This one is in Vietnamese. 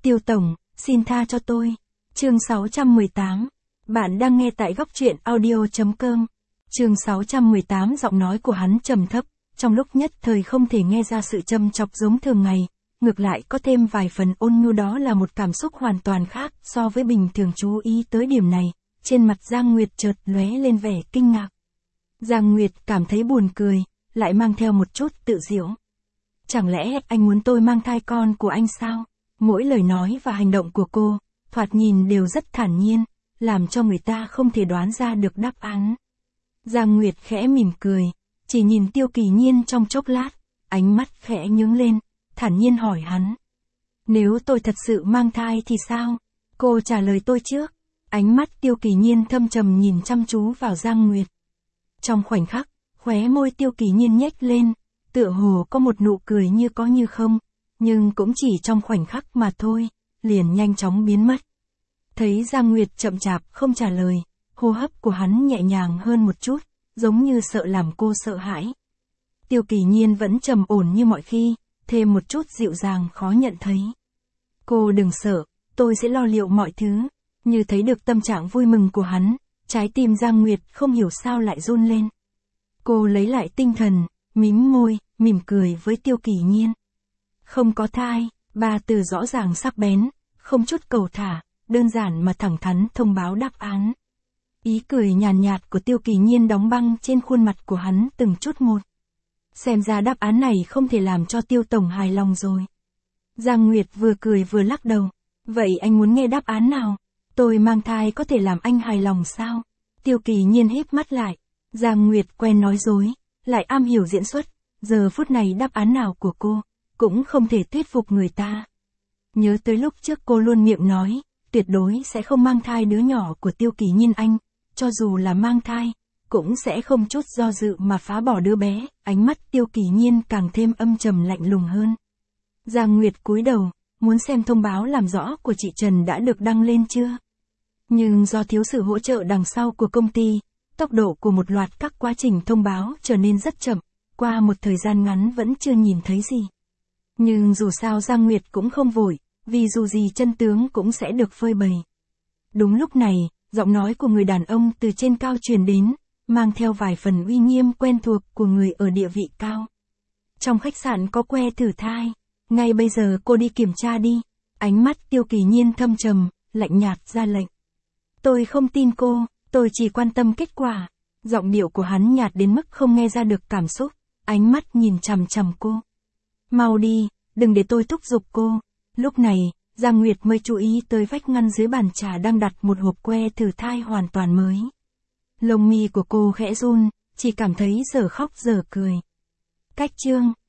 Tiêu tổng, xin tha cho tôi. Chương 618. Bạn đang nghe tại góc truyện audio.com. Chương 618, giọng nói của hắn trầm thấp, trong lúc nhất thời không thể nghe ra sự châm chọc giống thường ngày, ngược lại có thêm vài phần ôn nhu, đó là một cảm xúc hoàn toàn khác so với bình thường. Chú ý tới điểm này, trên mặt Giang Nguyệt chợt lóe lên vẻ kinh ngạc. Giang Nguyệt cảm thấy buồn cười, lại mang theo một chút tự giễu. Chẳng lẽ anh muốn tôi mang thai con của anh sao? Mỗi lời nói và hành động của cô, thoạt nhìn đều rất thản nhiên, làm cho người ta không thể đoán ra được đáp án. Giang Nguyệt khẽ mỉm cười, chỉ nhìn Tiêu Kỳ Nhiên trong chốc lát, ánh mắt khẽ nhướng lên, thản nhiên hỏi hắn. Nếu tôi thật sự mang thai thì sao? Cô trả lời tôi trước. Ánh mắt Tiêu Kỳ Nhiên thâm trầm nhìn chăm chú vào Giang Nguyệt. Trong khoảnh khắc, khóe môi Tiêu Kỳ Nhiên nhếch lên, tựa hồ có một nụ cười như có như không, nhưng cũng chỉ trong khoảnh khắc mà thôi, liền nhanh chóng biến mất. Thấy Giang Nguyệt chậm chạp không trả lời, hô hấp của hắn nhẹ nhàng hơn một chút, giống như sợ làm cô sợ hãi. Tiêu Kỳ Nhiên vẫn trầm ổn như mọi khi, thêm một chút dịu dàng khó nhận thấy. Cô đừng sợ, tôi sẽ lo liệu mọi thứ. Như thấy được tâm trạng vui mừng của hắn, trái tim Giang Nguyệt không hiểu sao lại run lên. Cô lấy lại tinh thần, mím môi, mỉm cười với Tiêu Kỳ Nhiên. Không có thai, ba từ rõ ràng sắc bén, không chút cầu thả, đơn giản mà thẳng thắn thông báo đáp án. Ý cười nhàn nhạt của Tiêu Kỳ Nhiên đóng băng trên khuôn mặt của hắn từng chút một. Xem ra đáp án này không thể làm cho Tiêu tổng hài lòng rồi. Giang Nguyệt vừa cười vừa lắc đầu. Vậy anh muốn nghe đáp án nào? Tôi mang thai có thể làm anh hài lòng sao? Tiêu Kỳ Nhiên híp mắt lại. Giang Nguyệt quen nói dối, lại am hiểu diễn xuất. Giờ phút này đáp án nào của cô cũng không thể thuyết phục người ta. Nhớ tới lúc trước cô luôn miệng nói, tuyệt đối sẽ không mang thai đứa nhỏ của Tiêu Kỳ Nhiên anh, cho dù là mang thai, cũng sẽ không chút do dự mà phá bỏ đứa bé. Ánh mắt Tiêu Kỳ Nhiên càng thêm âm trầm lạnh lùng hơn. Giang Nguyệt cúi đầu, muốn xem thông báo làm rõ của chị Trần đã được đăng lên chưa. Nhưng do thiếu sự hỗ trợ đằng sau của công ty, tốc độ của một loạt các quá trình thông báo trở nên rất chậm, qua một thời gian ngắn vẫn chưa nhìn thấy gì. Nhưng dù sao Giang Nguyệt cũng không vội, vì dù gì chân tướng cũng sẽ được phơi bày. Đúng lúc này, giọng nói của người đàn ông từ trên cao truyền đến, mang theo vài phần uy nghiêm quen thuộc của người ở địa vị cao. Trong khách sạn có que thử thai, ngay bây giờ cô đi kiểm tra đi. Ánh mắt Tiêu Kỳ Nhiên thâm trầm, lạnh nhạt ra lệnh. Tôi không tin cô, tôi chỉ quan tâm kết quả. Giọng điệu của hắn nhạt đến mức không nghe ra được cảm xúc, ánh mắt nhìn chằm chằm cô. Mau đi, đừng để tôi thúc giục cô. Lúc này, Giang Nguyệt mới chú ý tới vách ngăn dưới bàn trà đang đặt một hộp que thử thai hoàn toàn mới. Lông mi của cô khẽ run, chỉ cảm thấy giờ khóc giờ cười. Cách chương